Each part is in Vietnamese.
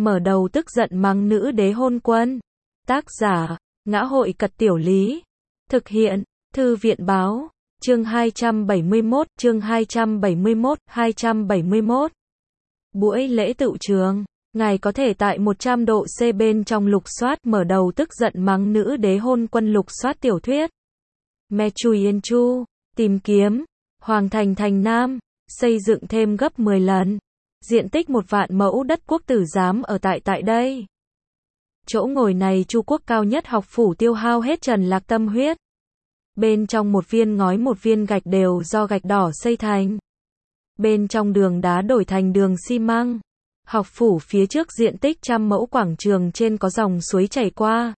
mở đầu tức giận mắng nữ đế hôn quân. Tác giả, Ngã hội Cật Tiểu Lý. Thực hiện, Thư viện Báo. Chương 271, chương 271. Buổi lễ tựu trường. Ngài có thể tại 100 độ C bên trong lục soát mở đầu tức giận mắng nữ đế hôn quân lục soát tiểu thuyết. Me Chui Yên Chu, tìm kiếm, Hoàng Thành Thành Nam, xây dựng thêm gấp 10 lần. Diện tích 1 vạn mẫu đất quốc tử giám ở tại đây. Chỗ ngồi này Chu quốc cao nhất học phủ tiêu hao hết Trần Lạc tâm huyết. Bên trong một viên ngói một viên gạch đều do gạch đỏ xây thành. Bên trong đường đá đổi thành đường xi măng. Học phủ phía trước diện tích 100 mẫu quảng trường trên có dòng suối chảy qua.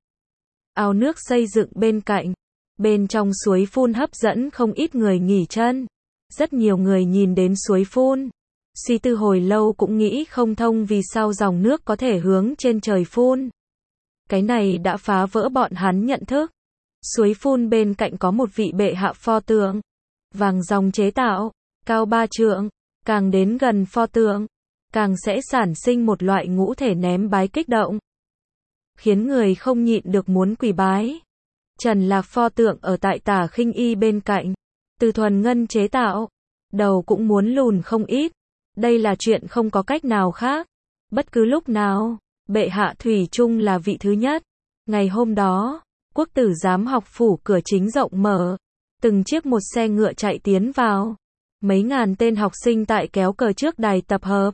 Ao nước xây dựng bên cạnh. Bên trong suối phun hấp dẫn không ít người nghỉ chân. Rất nhiều người nhìn đến suối phun. Suy tư hồi lâu cũng nghĩ không thông vì sao dòng nước có thể hướng trên trời phun. Cái này đã phá vỡ bọn hắn nhận thức. Suối phun bên cạnh có một vị bệ hạ pho tượng. Vàng dòng chế tạo, cao 3 trượng, càng đến gần pho tượng, càng sẽ sản sinh một loại ngũ thể ném bái kích động. Khiến người không nhịn được muốn quỳ bái. Trần Lạc pho tượng ở tại Tả Khinh Y bên cạnh. Từ thuần ngân chế tạo. Đầu cũng muốn lùn không ít. Đây là chuyện không có cách nào khác. Bất cứ lúc nào, bệ hạ thủy chung là vị thứ nhất. Ngày hôm đó, quốc tử giám học phủ cửa chính rộng mở. Từng chiếc một xe ngựa chạy tiến vào. Mấy ngàn tên học sinh tại kéo cờ trước đài tập hợp.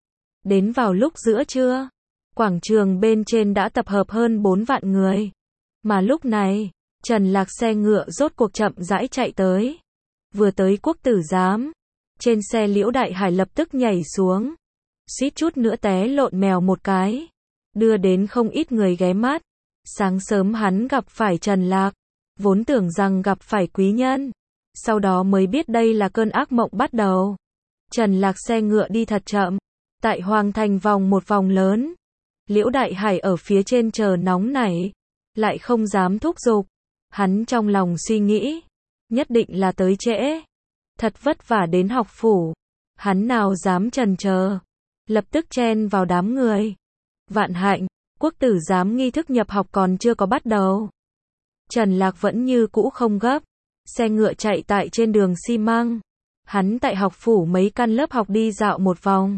Đến vào lúc giữa trưa, quảng trường bên trên đã tập hợp hơn 4 vạn người. Mà lúc này, Trần Lạc xe ngựa rốt cuộc chậm rãi chạy tới. Vừa tới quốc tử giám, trên xe Liễu Đại Hải lập tức nhảy xuống. Suýt chút nữa té lộn mèo một cái. Đưa đến không ít người ghé mắt. Sáng sớm hắn gặp phải Trần Lạc. Vốn tưởng rằng gặp phải quý nhân. Sau đó mới biết đây là cơn ác mộng bắt đầu. Trần Lạc xe ngựa đi thật chậm. Tại Hoàng Thành vòng một vòng lớn. Liễu Đại Hải ở phía trên chờ nóng nảy. Lại không dám thúc giục. Hắn trong lòng suy nghĩ. Nhất định là tới trễ. Thật vất vả đến học phủ. Hắn nào dám chần chờ. Lập tức chen vào đám người. Vạn hạnh, quốc tử giám nghi thức nhập học còn chưa có bắt đầu. Trần Lạc vẫn như cũ không gấp. Xe ngựa chạy tại trên đường xi măng. Hắn tại học phủ mấy căn lớp học đi dạo một vòng.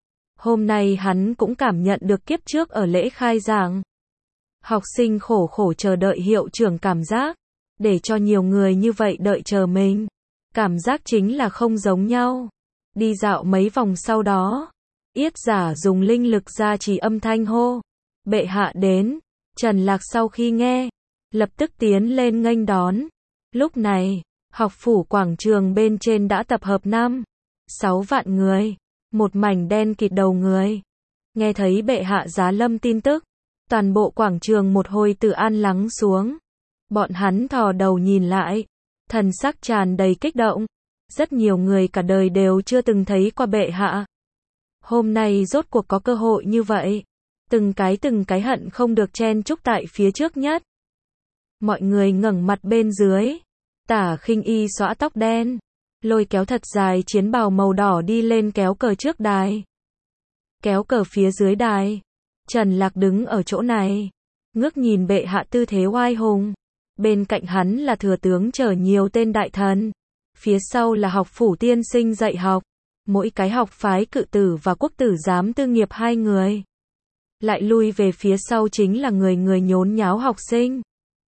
Hôm nay hắn cũng cảm nhận được kiếp trước ở lễ khai giảng. Học sinh khổ khổ chờ đợi hiệu trưởng cảm giác. Để cho nhiều người như vậy đợi chờ mình. Cảm giác chính là không giống nhau. Đi dạo mấy vòng sau đó. Yết giả dùng linh lực gia trì âm thanh hô. Bệ hạ đến. Trần Lạc sau khi nghe. Lập tức tiến lên nghênh đón. Lúc này, học phủ quảng trường bên trên đã tập hợp 6 vạn người. Một mảnh đen kịt đầu người. Nghe thấy bệ hạ giá lâm tin tức. Toàn bộ quảng trường một hồi tự an lắng xuống. Bọn hắn thò đầu nhìn lại. Thần sắc tràn đầy kích động. Rất nhiều người cả đời đều chưa từng thấy qua bệ hạ. Hôm nay rốt cuộc có cơ hội như vậy. Từng cái hận không được chen chúc tại phía trước nhất. Mọi người ngẩng mặt bên dưới. Tả Khinh Y xõa tóc đen. Lôi kéo thật dài chiến bào màu đỏ đi lên kéo cờ trước đài. Kéo cờ phía dưới đài. Trần Lạc đứng ở chỗ này. Ngước nhìn bệ hạ tư thế oai hùng. Bên cạnh hắn là thừa tướng chở nhiều tên đại thần. Phía sau là học phủ tiên sinh dạy học. Mỗi cái học phái cự tử và quốc tử giám tư nghiệp 2 người. Lại lui về phía sau chính là người nhốn nháo học sinh.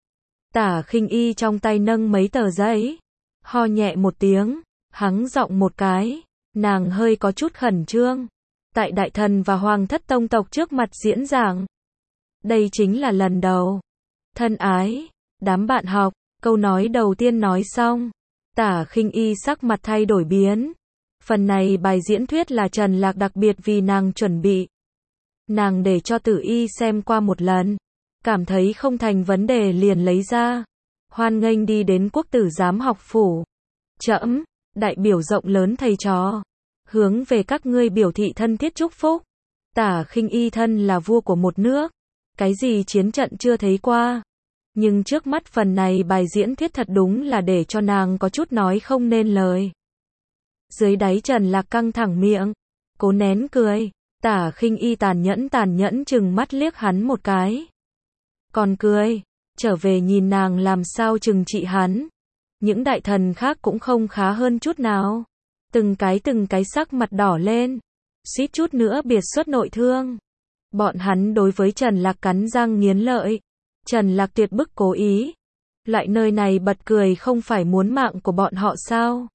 Tả Khinh Y trong tay nâng mấy tờ giấy. Ho nhẹ một tiếng. Hắng giọng một cái. Nàng hơi có chút khẩn trương. Tại đại thần và hoàng thất tông tộc trước mặt diễn giảng. Đây chính là lần đầu. Thân ái. Đám bạn học. Câu nói đầu tiên nói xong. Tả Khinh Y sắc mặt thay đổi biến. Phần này bài diễn thuyết là Trần Lạc đặc biệt vì nàng chuẩn bị. Nàng để cho Tử Y xem qua một lần. Cảm thấy không thành vấn đề liền lấy ra. Hoan nghênh đi đến quốc tử giám học phủ. Trẫm, đại biểu rộng lớn thầy trò. Hướng về các ngươi biểu thị thân thiết chúc phúc. Tả Khinh Y thân là vua của một nước. Cái gì chiến trận chưa thấy qua. Nhưng trước mắt phần này bài diễn thuyết thật đúng là để cho nàng có chút nói không nên lời. Dưới đáy Trần Lạc căng thẳng miệng. Cố nén cười. Tả Khinh Y tàn nhẫn chừng mắt liếc hắn một cái. Còn cười, trở về nhìn nàng làm sao trừng trị hắn. Những đại thần khác cũng không khá hơn chút nào. Từng cái sắc mặt đỏ lên, suýt chút nữa biệt xuất nội thương. Bọn hắn đối với Trần Lạc cắn răng nghiến lợi. Trần Lạc tuyệt bức cố ý. Loại nơi này bật cười không phải muốn mạng của bọn họ sao?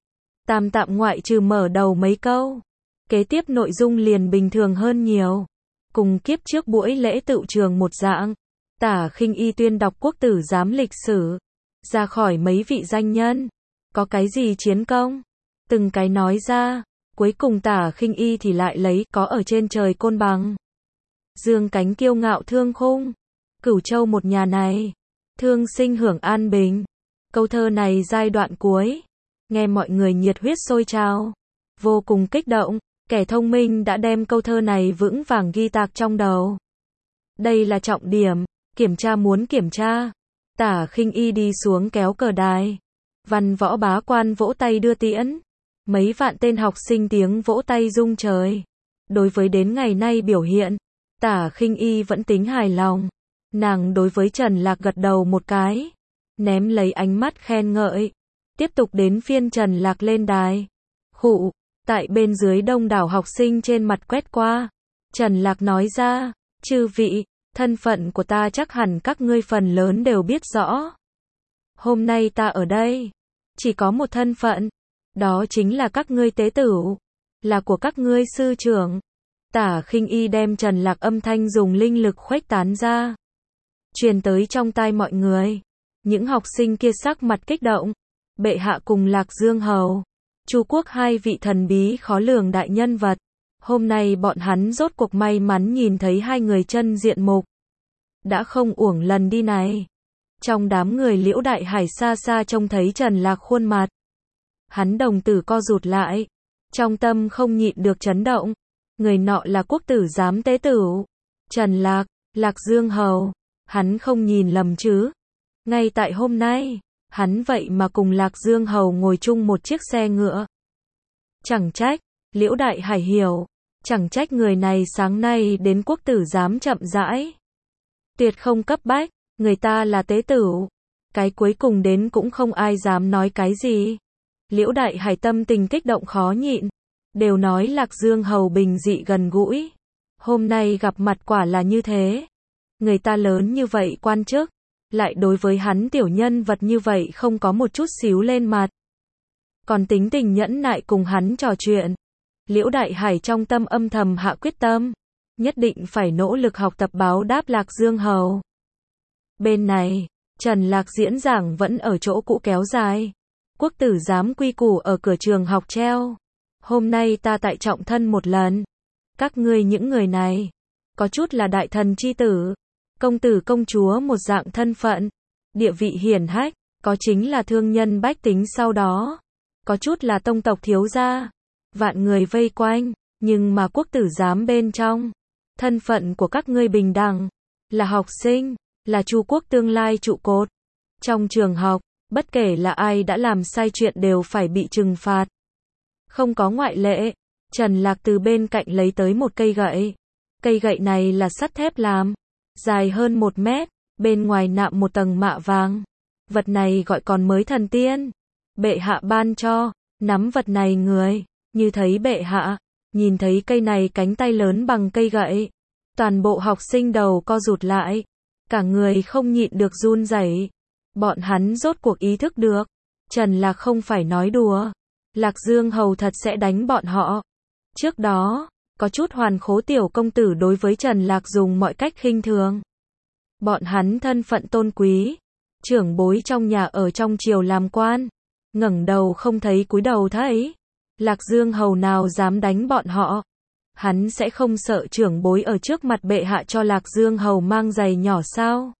Tam tạm ngoại trừ mở đầu mấy câu. Kế tiếp nội dung liền bình thường hơn nhiều. Cùng kiếp trước buổi lễ tựu trường một dạng. Tả Khinh Y tuyên đọc quốc tử giám lịch sử. Ra khỏi mấy vị danh nhân. Có cái gì chiến công? Từng cái nói ra. Cuối cùng Tả Khinh Y thì lại lấy có ở trên trời Côn Bằng. Dương cánh kiêu ngạo thương khung. Cửu Châu một nhà này. Thương sinh hưởng an bình. Câu thơ này giai đoạn cuối. Nghe mọi người nhiệt huyết sôi trào. Vô cùng kích động. Kẻ thông minh đã đem câu thơ này vững vàng ghi tạc trong đầu. Đây là trọng điểm. Kiểm tra muốn kiểm tra. Tả Khinh Y đi xuống kéo cờ đài. Văn võ bá quan vỗ tay đưa tiễn. Mấy vạn tên học sinh tiếng vỗ tay rung trời. Đối với đến ngày nay biểu hiện, Tả Khinh Y vẫn tính hài lòng. Nàng đối với Trần Lạc gật đầu một cái. Ném lấy ánh mắt khen ngợi. Tiếp tục đến phiên Trần Lạc lên đài. Khụ, tại bên dưới đông đảo học sinh trên mặt quét qua. Trần Lạc nói ra, chư vị, thân phận của ta chắc hẳn các ngươi phần lớn đều biết rõ. Hôm nay ta ở đây, chỉ có một thân phận. Đó chính là các ngươi tế tửu. Là của các ngươi sư trưởng. Tả Khinh Y đem Trần Lạc âm thanh dùng linh lực khuếch tán ra. Truyền tới trong tai mọi người. Những học sinh kia sắc mặt kích động. Bệ hạ cùng Lạc Dương Hầu. Chu Quốc hai vị thần bí khó lường đại nhân vật. Hôm nay bọn hắn rốt cuộc may mắn nhìn thấy hai người chân diện mục. Đã không uổng lần đi này. Trong đám người Liễu Đại Hải xa xa trông thấy Trần Lạc khuôn mặt. Hắn đồng tử co rụt lại. Trong tâm không nhịn được chấn động. Người nọ là quốc tử giám tế tửu. Trần Lạc, Lạc Dương Hầu. Hắn không nhìn lầm chứ. Ngay tại hôm nay, hắn vậy mà cùng Lạc Dương Hầu ngồi chung một chiếc xe ngựa. Chẳng trách, Liễu Đại Hải hiểu. Chẳng trách người này sáng nay đến quốc tử giám chậm rãi. Tuyệt không cấp bách, người ta là tế tửu. Cái cuối cùng đến cũng không ai dám nói cái gì. Liễu Đại Hải tâm tình kích động khó nhịn. Đều nói Lạc Dương Hầu bình dị gần gũi. Hôm nay gặp mặt quả là như thế. Người ta lớn như vậy quan chức. Lại đối với hắn tiểu nhân vật như vậy không có một chút xíu lên mặt. Còn tính tình nhẫn nại cùng hắn trò chuyện. Liễu Đại Hải trong tâm âm thầm hạ quyết tâm. Nhất định phải nỗ lực học tập báo đáp Lạc Dương Hầu. Bên này, Trần Lạc diễn giảng vẫn ở chỗ cũ kéo dài. Quốc tử giám quy củ ở cửa trường học treo. Hôm nay ta tại trọng thân một lần. Các ngươi những người này, có chút là đại thần chi tử, công tử công chúa một dạng thân phận, địa vị hiển hách, có chính là thương nhân bách tính sau đó, có chút là tông tộc thiếu gia, vạn người vây quanh, nhưng mà quốc tử giám bên trong, thân phận của các ngươi bình đẳng, là học sinh, là Chu quốc tương lai trụ cột. Trong trường học, bất kể là ai đã làm sai chuyện đều phải bị trừng phạt. Không có ngoại lệ. Trần Lạc từ bên cạnh lấy tới một cây gậy. Cây gậy này là sắt thép làm, dài hơn 1 mét, bên ngoài nạm một tầng mạ vàng. Vật này gọi còn mới thần tiên. Bệ hạ ban cho, nắm vật này người, như thấy bệ hạ, nhìn thấy cây này cánh tay lớn bằng cây gậy. Toàn bộ học sinh đầu co rụt lại, cả người không nhịn được run rẩy. Bọn hắn rốt cuộc ý thức được, Trần Lạc không phải nói đùa. Lạc Dương Hầu thật sẽ đánh bọn họ. Trước đó, có chút hoàn khố tiểu công tử đối với Trần Lạc dùng mọi cách khinh thường. Bọn hắn thân phận tôn quý, trưởng bối trong nhà ở trong triều làm quan, ngẩng đầu không thấy cúi đầu thấy. Lạc Dương Hầu nào dám đánh bọn họ. Hắn sẽ không sợ trưởng bối ở trước mặt bệ hạ cho Lạc Dương Hầu mang giày nhỏ sao?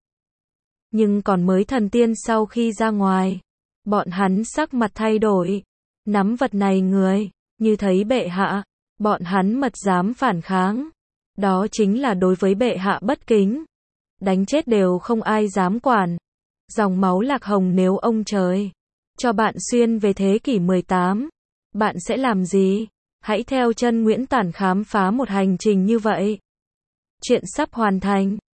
Nhưng còn mới thần tiên sau khi ra ngoài, bọn hắn sắc mặt thay đổi. Nắm vật này người, như thấy bệ hạ, bọn hắn mật dám phản kháng. Đó chính là đối với bệ hạ bất kính. Đánh chết đều không ai dám quản. Dòng máu Lạc Hồng nếu ông trời cho bạn xuyên về thế kỷ 18, bạn sẽ làm gì? Hãy theo chân Nguyễn Tản khám phá một hành trình như vậy. Chuyện sắp hoàn thành.